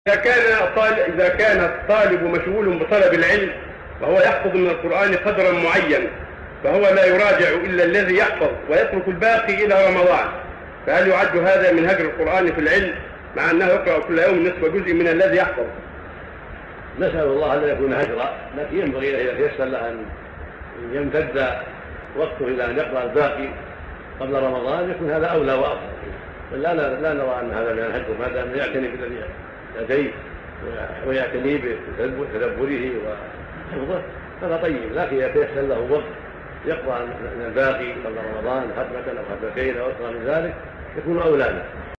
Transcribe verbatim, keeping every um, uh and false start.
إذا كان الطالب إذا كان الطالب مشغول بطلب العلم وهو يحفظ من القرآن قدرا معين، فهو لا يراجع إلا الذي يحفظ ويترك الباقي إلى رمضان، فهل يعد هذا من هجر القرآن في العلم مع أنه يقرأ كل يوم نصف جزء من الذي يحفظ؟ نسأل الله أن يكون هجرا، لكن ينبغي إذا تيسر له أن يمتد وقته إلى أن يقرأ الباقي قبل رمضان يكون هذا أولى وأفضل. لا لا نرى أن هذا من الهجر ما دام يعتني بالذي لديه ويعتني بتدبره وحفظه هذا طيب، لكن إذا تيسر له وقت يقرأ من الباقي قبل رمضان ختمة أو ختمتين أو أكثر من ذلك يكون أولى له.